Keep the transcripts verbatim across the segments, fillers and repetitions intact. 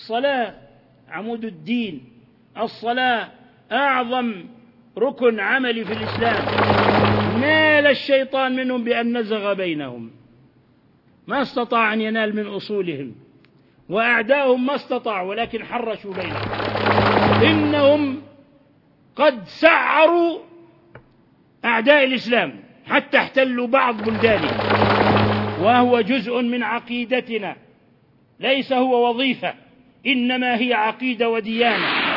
الصلاة عمود الدين، الصلاة أعظم ركن عملي في الإسلام. نال الشيطان منهم بأن نزغ بينهم، ما استطاع أن ينال من أصولهم، وأعداؤهم ما استطاعوا ولكن حرشوا بينهم. إنهم قد سعروا أعداء الإسلام حتى احتلوا بعض بلدانه، وهو جزء من عقيدتنا، ليس هو وظيفة، إنما هي عقيدة وديانة.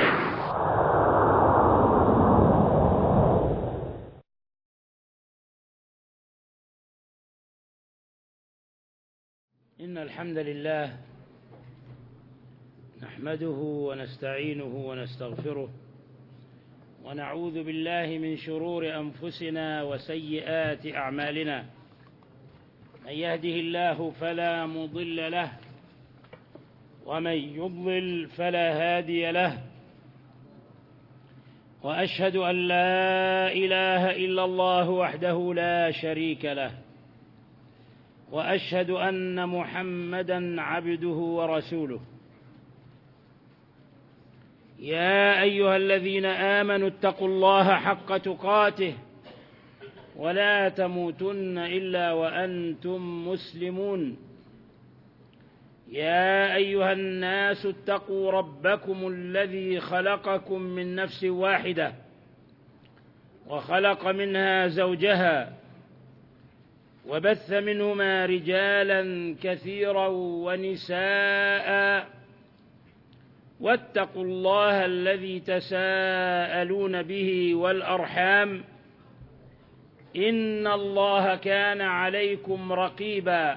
إن الحمد لله نحمده ونستعينه ونستغفره، ونعوذ بالله من شرور أنفسنا وسيئات أعمالنا. من يهده الله فلا مضل له، ومن يضلل فلا هادي له. وأشهد أن لا إله إلا الله وحده لا شريك له، وأشهد أن محمدًا عبده ورسوله. يا أيها الذين آمنوا اتقوا الله حق تقاته، ولا تموتن إلا وأنتم مسلمون. يا أيها الناس اتقوا ربكم الذي خلقكم من نفس واحدة، وخلق منها زوجها، وبث منهما رجالا كثيرا ونساء، واتقوا الله الذي تساءلون به والأرحام، إن الله كان عليكم رقيبا.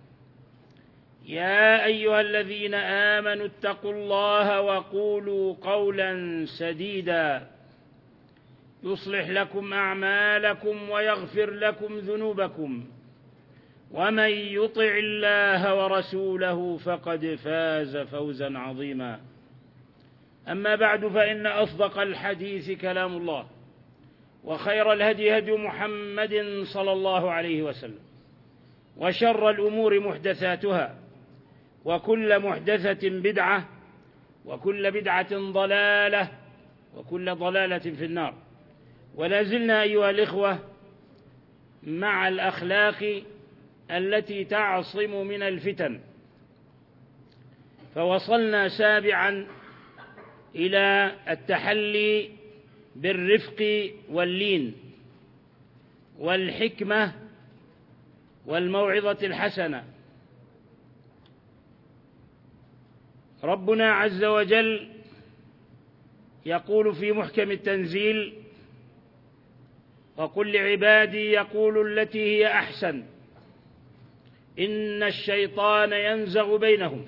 يا أيها الذين آمنوا اتقوا الله وقولوا قولا سديدا، يصلح لكم أعمالكم ويغفر لكم ذنوبكم، ومن يطع الله ورسوله فقد فاز فوزا عظيما. أما بعد، فإن أصدق الحديث كلام الله، وخير الهدي هدي محمد صلى الله عليه وسلم، وشر الأمور محدثاتها، وكل محدثة بدعة، وكل بدعة ضلالة، وكل ضلالة في النار. ولا زلنا أيها الإخوة مع الأخلاق التي تعصم من الفتن، فوصلنا سابعا إلى التحلي بالرفق واللين والحكمة والموعظة الحسنة. ربنا عز وجل يقول في محكم التنزيل: وقل لعبادي يقولوا التي هي أحسن إن الشيطان ينزغ بينهم.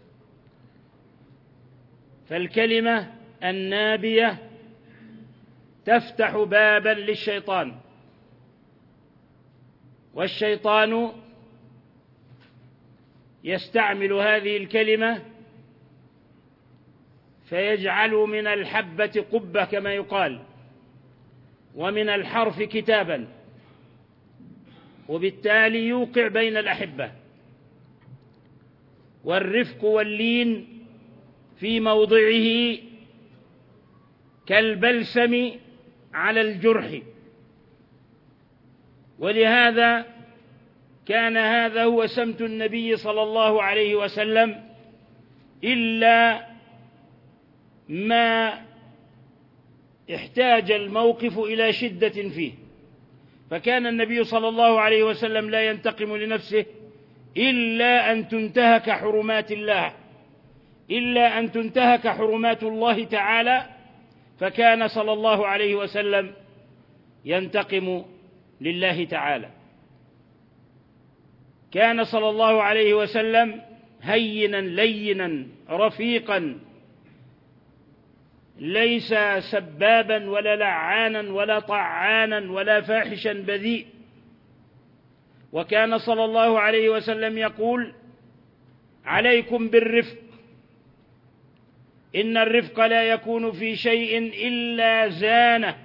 فالكلمة النابية تفتح بابا للشيطان، والشيطان يستعمل هذه الكلمة فيجعل من الحبة قبة كما يقال، ومن الحرف كتابا، وبالتالي يوقع بين الأحبة. والرفق واللين في موضعه كالبلسم على الجرح، ولهذا كان هذا هو سمت النبي صلى الله عليه وسلم، إلا ما احتاج الموقف إلى شدة فيه، فكان النبي صلى الله عليه وسلم لا ينتقم لنفسه إلا أن تنتهك حرمات الله، إلا أن تنتهك حرمات الله تعالى، فكان صلى الله عليه وسلم ينتقم لله تعالى. كان صلى الله عليه وسلم هينا لينا رفيقا، ليس سبابا ولا لعانا ولا طعانا ولا فاحشا بذيء. وكان صلى الله عليه وسلم يقول: عليكم بالرفق، إن الرفق لا يكون في شيء إلا زانه،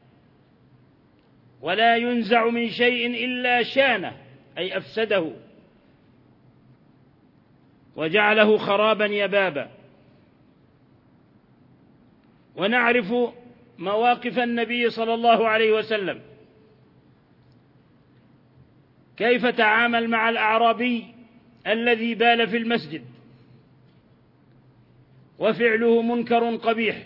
ولا ينزع من شيء إلا شانه، أي أفسده. وجعله خرابا يبابا. ونعرف مواقف النبي صلى الله عليه وسلم، كيف تعامل مع الأعرابي الذي بال في المسجد وفعله منكر قبيح،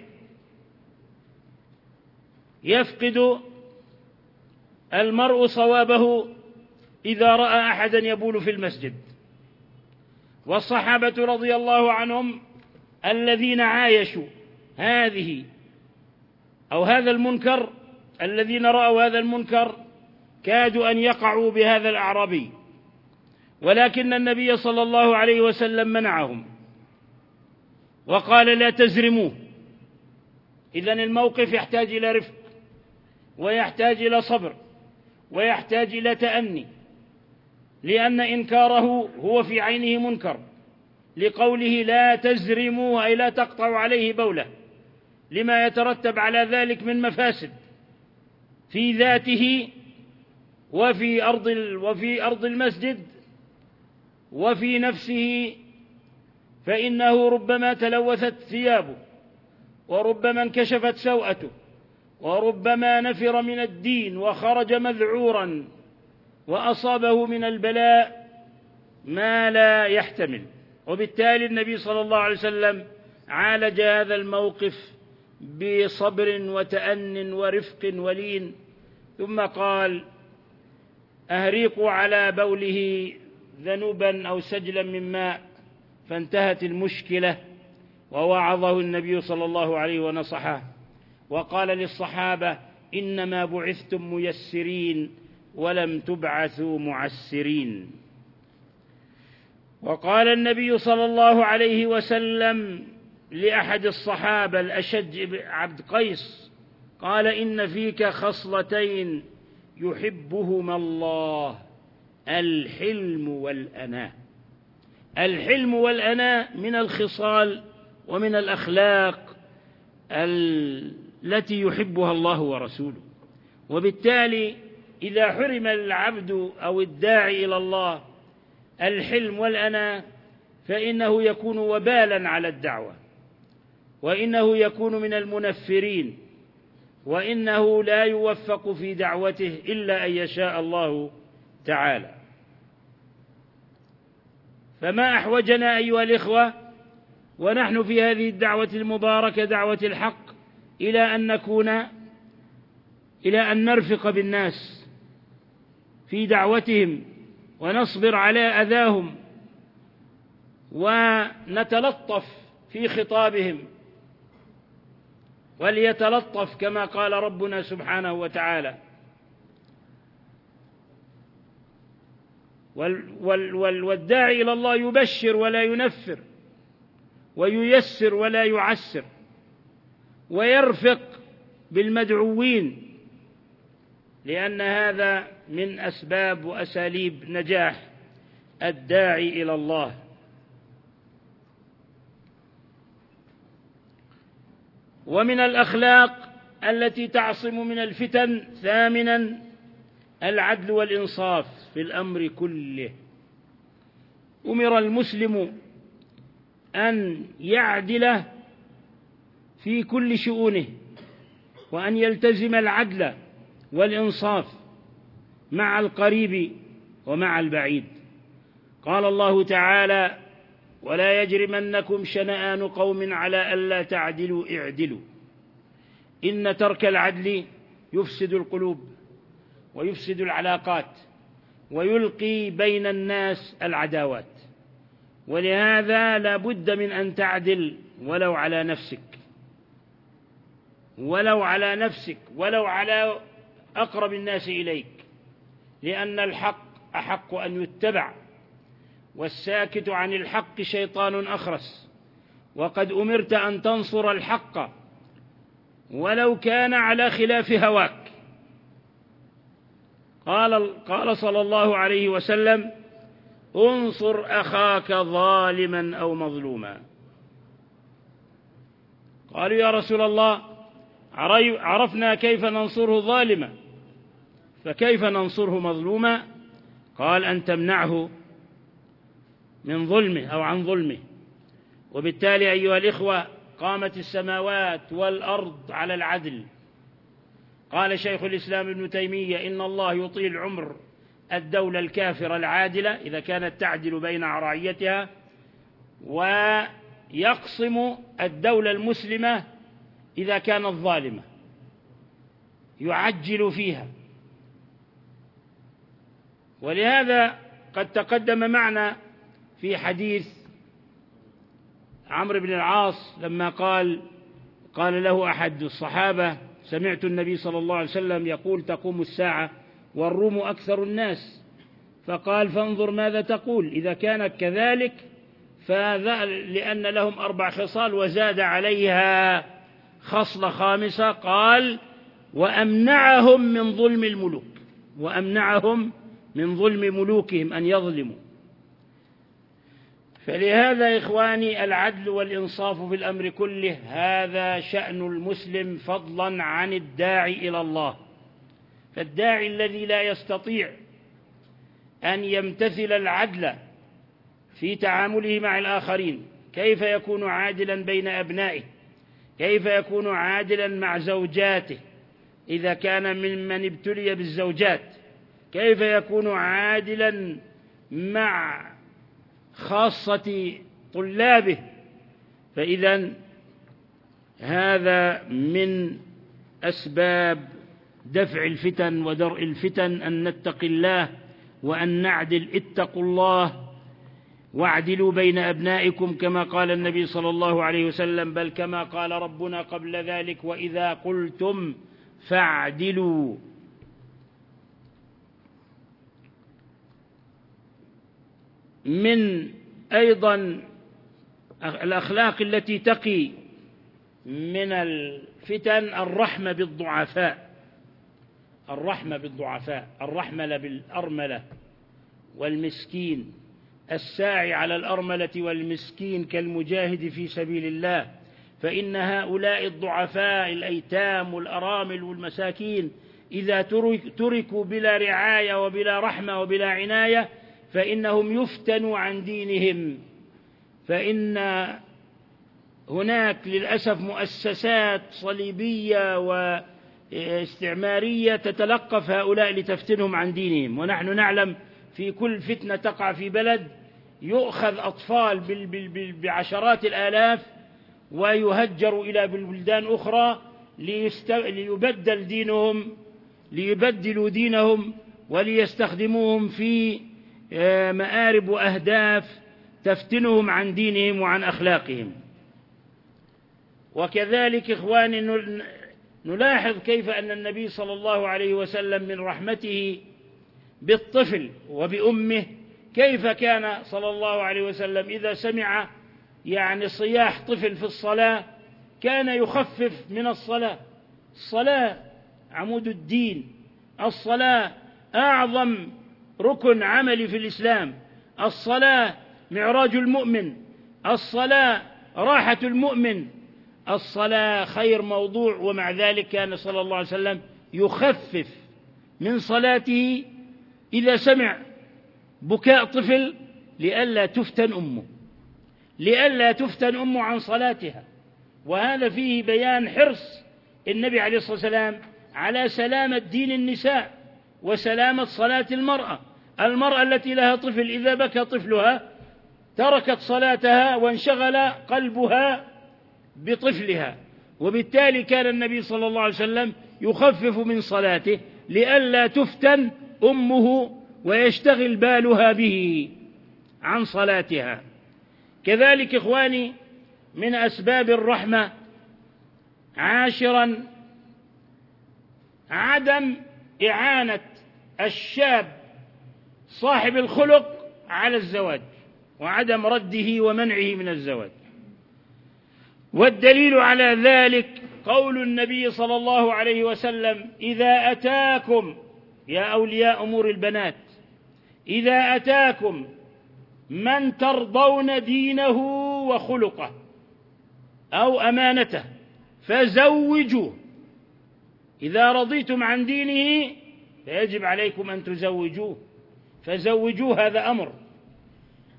يفقد المرء صوابه إذا رأى أحدا يبول في المسجد. والصحابة رضي الله عنهم الذين عايشوا هذه أو هذا المنكر، الذين رأوا هذا المنكر كادوا أن يقعوا بهذا الأعرابي، ولكن النبي صلى الله عليه وسلم منعهم وقال لا تزرموه. إذن الموقف يحتاج إلى رفق، ويحتاج إلى صبر، ويحتاج إلى تأني، لأن إنكاره هو في عينه منكر، لقوله لا تزرموا أي لا تقطعوا عليه بوله، لما يترتب على ذلك من مفاسد في ذاته وفي أرض وفي أرض المسجد وفي نفسه، فإنه ربما تلوثت ثيابه، وربما انكشفت سوءته، وربما نفر من الدين وخرج مذعورا وأصابه من البلاء ما لا يحتمل. وبالتالي النبي صلى الله عليه وسلم عالج هذا الموقف بصبر وتأن ورفق ولين، ثم قال أهريقوا على بوله ذنوبا أو سجلا من ماء، فانتهت المشكلة. ووعظه النبي صلى الله عليه ونصحه، وقال للصحابة إنما بعثتم ميسرين ولم تبعثوا معسرين. وقال النبي صلى الله عليه وسلم لأحد الصحابة الأشج عبد قيس، قال إن فيك خصلتين يحبهما الله، الحلم والأناة. الحلم والأناة من الخصال ومن الأخلاق التي يحبها الله ورسوله. وبالتالي إذا حرم العبد أو الداعي إلى الله الحلم والأناة فإنه يكون وبالا على الدعوة، وإنه يكون من المنفرين، وإنه لا يوفق في دعوته إلا أن يشاء الله تعالى. فما أحوجنا أيها الإخوة ونحن في هذه الدعوة المباركة دعوة الحق إلى أن نكون إلى أن نرفق بالناس في دعوتهم، ونصبر على أذاهم، ونتلطف في خطابهم، وليتلطف كما قال ربنا سبحانه وتعالى. والداعي إلى الله يبشر ولا ينفر، وييسر ولا يعسر، ويرفق بالمدعوين، لأن هذا من أسباب وأساليب نجاح الداعي إلى الله. ومن الأخلاق التي تعصم من الفتن ثامنا العدل والإنصاف في الأمر كله. أمر المسلم أن يعدل في كل شؤونه، وأن يلتزم العدل والإنصاف مع القريب ومع البعيد. قال الله تعالى ولا يجرمنكم شنآن قوم على ألا تعدلوا اعدلوا إن ترك العدل يفسد القلوب ويفسد العلاقات ويلقي بين الناس العداوات، ولهذا لا بد من أن تعدل ولو على نفسك، ولو على نفسك ولو على أقرب الناس إليك، لأن الحق أحق أن يتبع، والساكت عن الحق شيطان أخرس، وقد أمرت أن تنصر الحق ولو كان على خلاف هواك. قال, قال صلى الله عليه وسلم انصر أخاك ظالما أو مظلوما. قالوا يا رسول الله عرفنا كيف ننصره ظالما، فكيف ننصره مظلوما؟ قال أن تمنعه من ظلمه أو عن ظلمه. وبالتالي أيها الإخوة قامت السماوات والأرض على العدل. قال شيخ الإسلام ابن تيمية إن الله يطيل عمر الدولة الكافرة العادلة إذا كانت تعدل بين رعيتها، ويقسم الدولة المسلمة إذا كانت ظالمة يعجل فيها. ولهذا قد تقدم معنا في حديث عمرو بن العاص لما قال قال له أحد الصحابة سمعت النبي صلى الله عليه وسلم يقول تقوم الساعة والروم أكثر الناس، فقال فانظر ماذا تقول، إذا كانت كذلك فذا لأن لهم أربع خصال، وزاد عليها خصلة خامسة قال وأمنعهم من ظلم الملوك، وأمنعهم من ظلم ملوكهم أن يظلموا. فلهذا إخواني العدل والإنصاف في الأمر كله هذا شأن المسلم فضلا عن الداعي إلى الله. فالداعي الذي لا يستطيع أن يمتثل العدل في تعامله مع الآخرين كيف يكون عادلا بين أبنائه؟ كيف يكون عادلا مع زوجاته إذا كان ممن ابتلي بالزوجات؟ كيف يكون عادلا مع خاصة طلابه؟ فإذا هذا من أسباب دفع الفتن ودرء الفتن أن نتقي الله وأن نعدل. اتقوا الله واعدلوا بين أبنائكم كما قال النبي صلى الله عليه وسلم، بل كما قال ربنا قبل ذلك وإذا قلتم فاعدلوا. من أيضا الأخلاق التي تقي من الفتن الرحمة بالضعفاء، الرحمة بالضعفاء، الرحمة بالأرملة والمسكين، الساعي على الأرملة والمسكين كالمجاهد في سبيل الله، فإن هؤلاء الضعفاء الأيتام والأرامل والمساكين إذا تركوا بلا رعاية وبلا رحمة وبلا عناية فإنهم يفتنوا عن دينهم. فإن هناك للأسف مؤسسات صليبية واستعمارية تتلقف هؤلاء لتفتنهم عن دينهم، ونحن نعلم في كل فتنة تقع في بلد يؤخذ أطفال بعشرات الآلاف ويهجر إلى بلدان أخرى ليبدل دينهم ليبدلوا دينهم وليستخدموهم في مآرب وأهداف تفتنهم عن دينهم وعن أخلاقهم. وكذلك إخواني نلاحظ كيف أن النبي صلى الله عليه وسلم من رحمته بالطفل وبأمه كيف كان صلى الله عليه وسلم إذا سمع يعني صياح طفل في الصلاة كان يخفف من الصلاة. الصلاة عمود الدين، الصلاة أعظم ركن عملي في الإسلام، الصلاة معراج المؤمن، الصلاة راحة المؤمن، الصلاة خير موضوع. ومع ذلك كان صلى الله عليه وسلم يخفف من صلاته إذا سمع بكاء طفل لئلا تفتن أمه لئلا تفتن أمه عن صلاتها. وهذا فيه بيان حرص النبي عليه الصلاة والسلام على سلامة دين النساء وسلامة صلاة المرأة. المرأة التي لها طفل إذا بكى طفلها تركت صلاتها وانشغل قلبها بطفلها، وبالتالي كان النبي صلى الله عليه وسلم يخفف من صلاته لئلا تفتن أمه ويشتغل بالها به عن صلاتها. كذلك إخواني من أسباب الرحمة عاشرا عدم إعانة الشاب صاحب الخلق على الزواج وعدم رده ومنعه من الزواج. والدليل على ذلك قول النبي صلى الله عليه وسلم إذا أتاكم يا أولياء أمور البنات إذا أتاكم من ترضون دينه وخلقه أو أمانته فزوجوه. إذا رضيتم عن دينه فيجب عليكم أن تزوجوه، فزوجوه. هذا أمر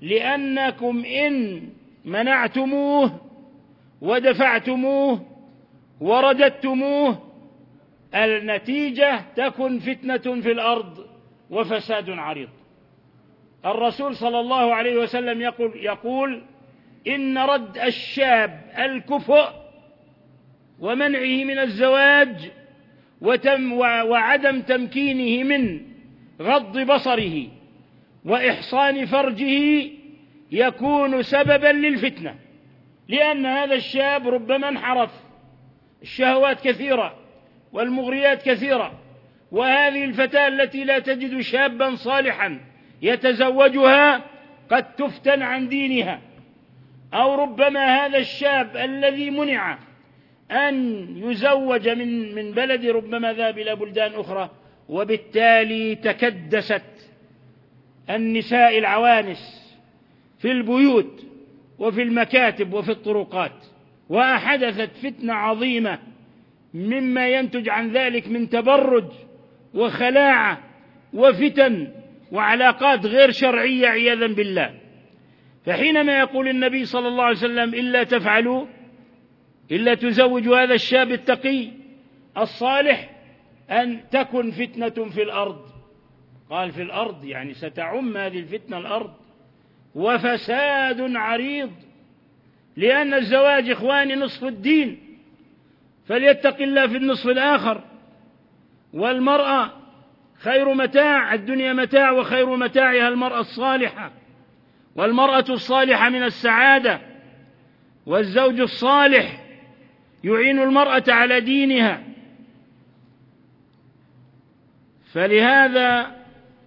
لأنكم إن منعتموه ودفعتموه ورددتموه النتيجة تكن فتنة في الأرض وفساد عريض. الرسول صلى الله عليه وسلم يقول, يقول إن رد الشاب الكفء ومنعه من الزواج وتم وعدم تمكينه من غض بصره وإحصان فرجه يكون سببا للفتنة، لأن هذا الشاب ربما انحرف، الشهوات كثيرة والمغريات كثيرة، وهذه الفتاة التي لا تجد شابا صالحا يتزوجها قد تفتن عن دينها، أو ربما هذا الشاب الذي منع أن يزوج من من بلد ربما ذهب إلى بلدان أخرى، وبالتالي تكدست النساء العوانس في البيوت وفي المكاتب وفي الطرقات، وأحدثت فتنة عظيمة مما ينتج عن ذلك من تبرج وخلاعة وفتن وعلاقات غير شرعية عياذا بالله. فحينما يقول النبي صلى الله عليه وسلم إلا تفعلوا إلا تزوجوا هذا الشاب التقي الصالح أن تكن فتنة في الأرض، قال في الأرض يعني ستعم هذه الفتنة الأرض، وفساد عريض، لأن الزواج إخواني نصف الدين، فليتق الله في النصف الآخر. والمرأة خير متاع الدنيا متاع، وخير متاعها المرأة الصالحة، والمرأة الصالحة من السعادة، والزوج الصالح يعين المرأة على دينها. فلهذا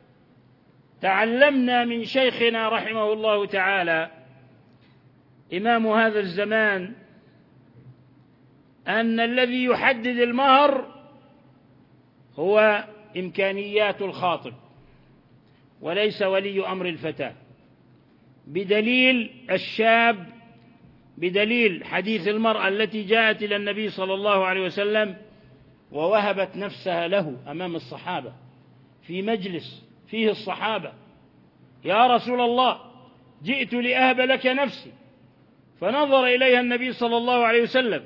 تعلمنا من شيخنا رحمه الله تعالى إمام هذا الزمان أن الذي يحدد المهر هو إمكانيات الخاطب وليس ولي أمر الفتاة، بدليل الشاب، بدليل حديث المرأة التي جاءت إلى النبي صلى الله عليه وسلم ووهبت نفسها له أمام الصحابة في مجلس فيه الصحابة: يا رسول الله جئت لأهب لك نفسي. فنظر إليها النبي صلى الله عليه وسلم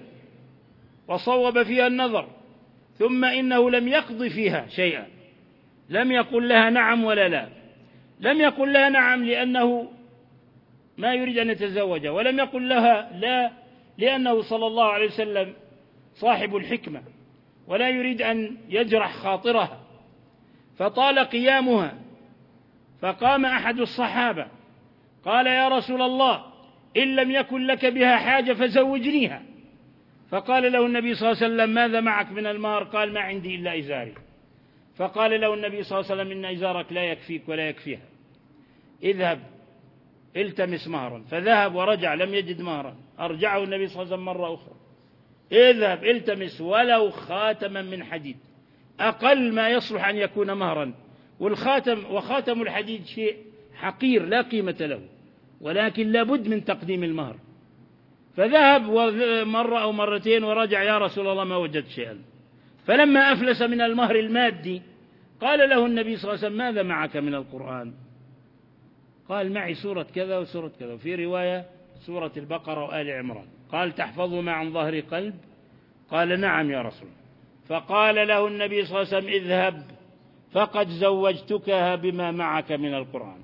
وصوب فيها النظر، ثم إنه لم يقض فيها شيئا، لم يقل لها نعم ولا لا، لم يقل لها نعم لأنه ما يريد أن يتزوج، ولم يقل لها لا لأنه صلى الله عليه وسلم صاحب الحكمة ولا يريد أن يجرح خاطرها. فطال قيامها، فقام أحد الصحابة قال: يا رسول الله إن لم يكن لك بها حاجة فزوجنيها. فقال له النبي صلى الله عليه وسلم: ماذا معك من المهر؟ قال: ما عندي إلا إزاري. فقال له النبي صلى الله عليه وسلم: إن إزارك لا يكفيك ولا يكفيها، اذهب التمس مهرا. فذهب ورجع لم يجد مهرا، أرجعه النبي صلى الله عليه وسلم مرة أخرى: اذهب التمس ولو خاتما من حديد، أقل ما يصلح أن يكون مهرا. والخاتم وخاتم الحديد شيء حقير لا قيمة له، ولكن لابد من تقديم المهر. فذهب مرة أو مرتين ورجع: يا رسول الله ما وجدت شيئا. فلما أفلس من المهر المادي قال له النبي صلى الله عليه وسلم: ماذا معك من القرآن؟ قال: معي سورة كذا وسورة كذا، وفي رواية سورة البقرة وآل عمران. قال: تحفظهما عن ظهر قلب؟ قال: نعم يا رسول. فقال له النبي صلى الله عليه وسلم: اذهب فقد زوجتكها بما معك من القرآن.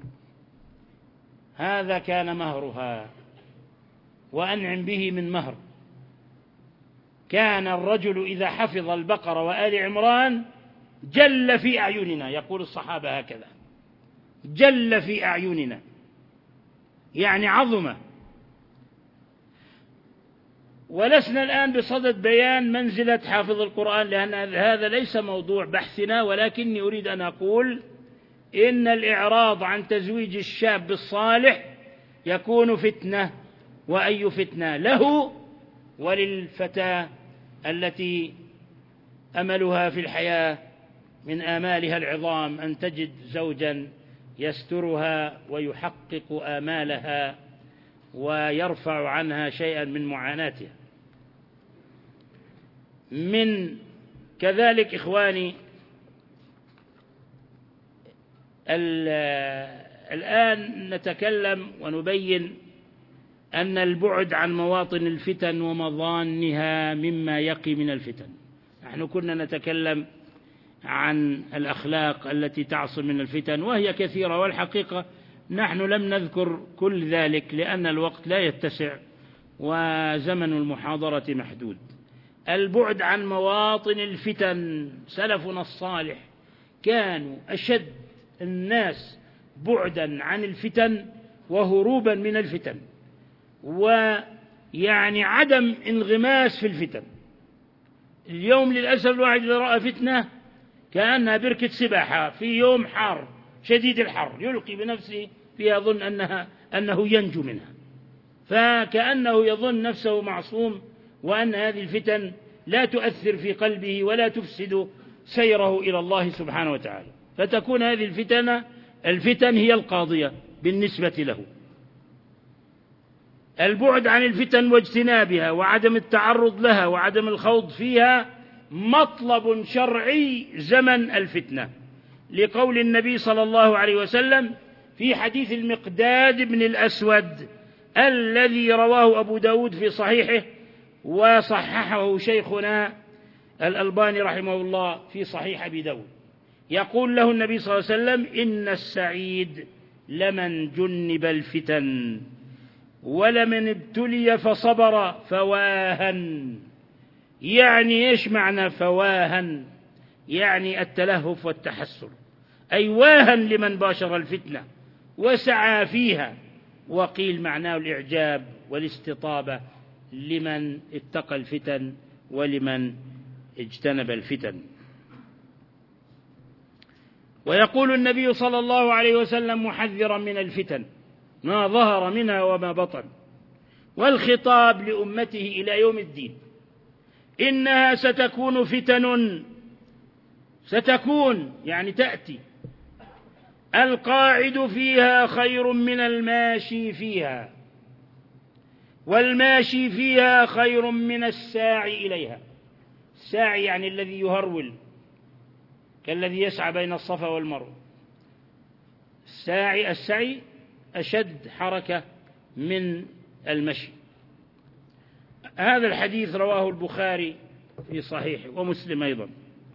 هذا كان مهرها، وأنعم به من مهر. كان الرجل إذا حفظ البقرة وآل عمران جل في أعيننا، يقول الصحابة هكذا: جل في أعيننا، يعني عظم. ولسنا الآن بصدد بيان منزلة حافظ القرآن، لأن هذا ليس موضوع بحثنا، ولكني أريد أن أقول إن الإعراض عن تزويج الشاب الصالح يكون فتنة، وأي فتنة له وللفتاة التي أملها في الحياة من آمالها العظام أن تجد زوجا يسترها ويحقق آمالها ويرفع عنها شيئا من معاناتها. من كذلك إخواني الآن نتكلم ونبين أن البعد عن مواطن الفتن ومظانها مما يقي من الفتن. نحن كنا نتكلم عن الأخلاق التي تعصم من الفتن وهي كثيرة، والحقيقة نحن لم نذكر كل ذلك لأن الوقت لا يتسع وزمن المحاضرة محدود. البعد عن مواطن الفتن، سلفنا الصالح كانوا أشد الناس بعدا عن الفتن وهروبا من الفتن، ويعني عدم انغماس في الفتن. اليوم للأسف الواحد إذا رأى فتنة كأنها بركة سباحة في يوم حار شديد الحر يلقي بنفسه فيها ظن أنها أنه ينجو منها، فكأنه يظن نفسه معصوم وأن هذه الفتن لا تؤثر في قلبه ولا تفسد سيره إلى الله سبحانه وتعالى، فتكون هذه الفتن الفتن هي القاضية بالنسبة له. البعد عن الفتن واجتنابها وعدم التعرض لها وعدم الخوض فيها مطلب شرعي زمن الفتنة، لقول النبي صلى الله عليه وسلم في حديث المقداد بن الأسود الذي رواه أبو داود في صحيحه وصححه شيخنا الألباني رحمه الله في صحيح أبي داود. يقول له النبي صلى الله عليه وسلم: إن السعيد لمن جنب الفتن ولمن ابتلي فصبر فواها. يعني إيش معنى فواها؟ يعني التلهف والتحسر، أي واها لمن باشر الفتنة وسعى فيها. وقيل معناه الإعجاب والاستطابة لمن اتقى الفتن ولمن اجتنب الفتن. ويقول النبي صلى الله عليه وسلم محذرا من الفتن ما ظهر منها وما بطن، والخطاب لأمته إلى يوم الدين: إنها ستكون فتن، ستكون يعني تأتي، القاعد فيها خير من الماشي فيها، والماشي فيها خير من الساعي إليها. الساعي يعني الذي يهرول كالذي يسعى بين الصفا والمروة. الساعي السعي أشد حركة من المشي. هذا الحديث رواه البخاري في صحيحه ومسلم أيضا.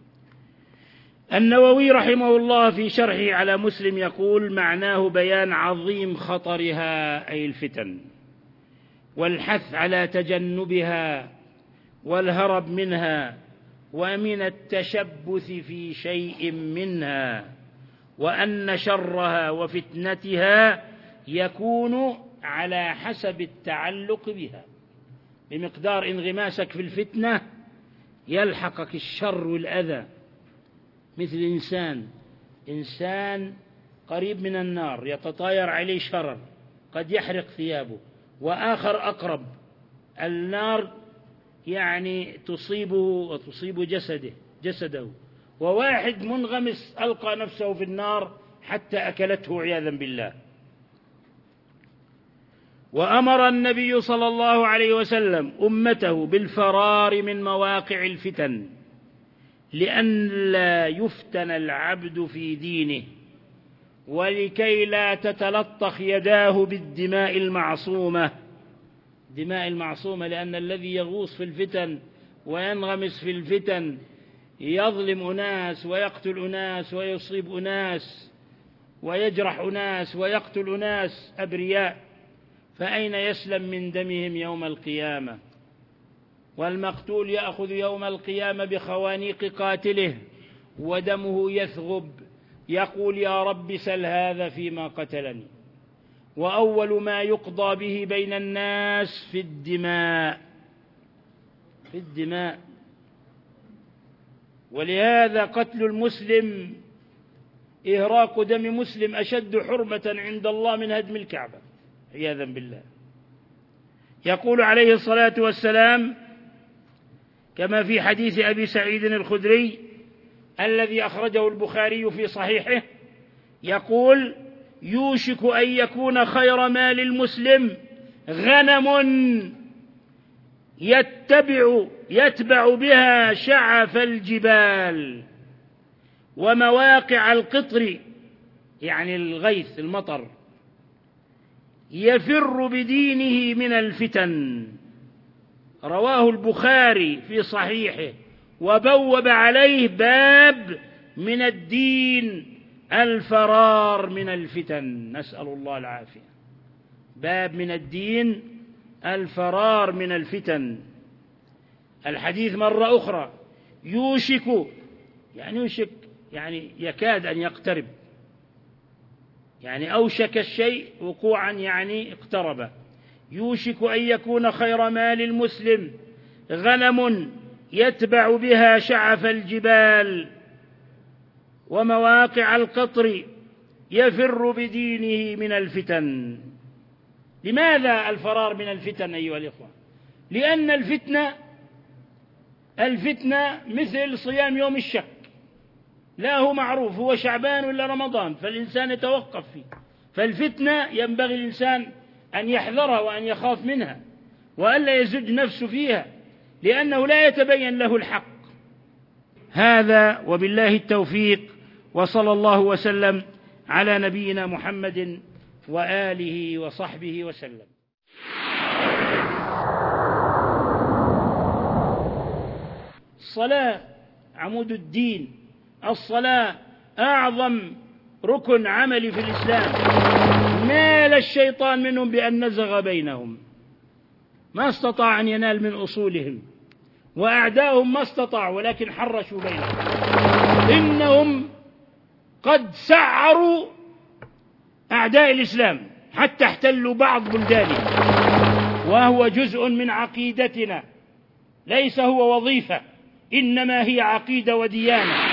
النووي رحمه الله في شرحه على مسلم يقول: معناه بيان عظيم خطرها أي الفتن، والحث على تجنبها والهرب منها ومن التشبث في شيء منها، وأن شرها وفتنتها يكون على حسب التعلق بها. بمقدار انغماسك في الفتنة يلحقك الشر والأذى. مثل إنسان إنسان قريب من النار يتطاير عليه شرر قد يحرق ثيابه، وآخر أقرب النار يعني تصيبه وتصيب جسده جسده وواحد منغمس ألقى نفسه في النار حتى أكلته عياذا بالله. وأمر النبي صلى الله عليه وسلم أمته بالفرار من مواقع الفتن لأن لا يفتن العبد في دينه، ولكي لا تتلطخ يداه بالدماء المعصومة. دماء المعصومة لأن الذي يغوص في الفتن وينغمس في الفتن يظلم أناس ويقتل أناس ويصيب أناس ويجرح أناس ويقتل أناس أبرياء، فأين يسلم من دمهم يوم القيامة؟ والمقتول يأخذ يوم القيامة بخوانيق قاتله ودمه يثغب، يقول: يا رب سل هذا فيما قتلني. وأول ما يقضى به بين الناس في الدماء في الدماء ولهذا قتل المسلم إهراق دم مسلم أشد حرمة عند الله من هدم الكعبة عياذا بالله. يقول عليه الصلاة والسلام كما في حديث أبي سعيد الخدري الذي أخرجه البخاري في صحيحه، يقول: يوشك أن يكون خير مال المسلم غنم يتبع يتبع بها شعف الجبال ومواقع القطر، يعني الغيث المطر، يفر بدينه من الفتن. رواه البخاري في صحيحه وبوب عليه باب من الدين الفرار من الفتن، نسأل الله العافية. باب من الدين الفرار من الفتن. الحديث مرة أخرى يوشك، يعني يوشك يعني يكاد أن يقترب، يعني أوشك الشيء وقوعا يعني اقترب. يوشك أن يكون خير مال المسلم غنم يتبع بها شعف الجبال ومواقع القطر، يفر بدينه من الفتن. لماذا الفرار من الفتن أيها الإخوة؟ لأن الفتنة الفتنة مثل صيام يوم الشك، لا هو معروف هو شعبان ولا رمضان، فالإنسان يتوقف فيه. فالفتنة ينبغي الإنسان أن يحذرها وأن يخاف منها وألا يزج نفسه فيها، لأنه لا يتبين له الحق. هذا وبالله التوفيق، وصلى الله وسلم على نبينا محمد وآله وصحبه وسلم. الصلاة عمود الدين، الصلاة أعظم ركن عملي في الإسلام. نال الشيطان منهم بأن نزغ بينهم، ما استطاع أن ينال من أصولهم، وأعداؤهم ما استطاعوا ولكن حرشوا بينهم. إنهم قد سعروا أعداء الإسلام حتى احتلوا بعض بلدانه، وهو جزء من عقيدتنا، ليس هو وظيفة، إنما هي عقيدة وديانة.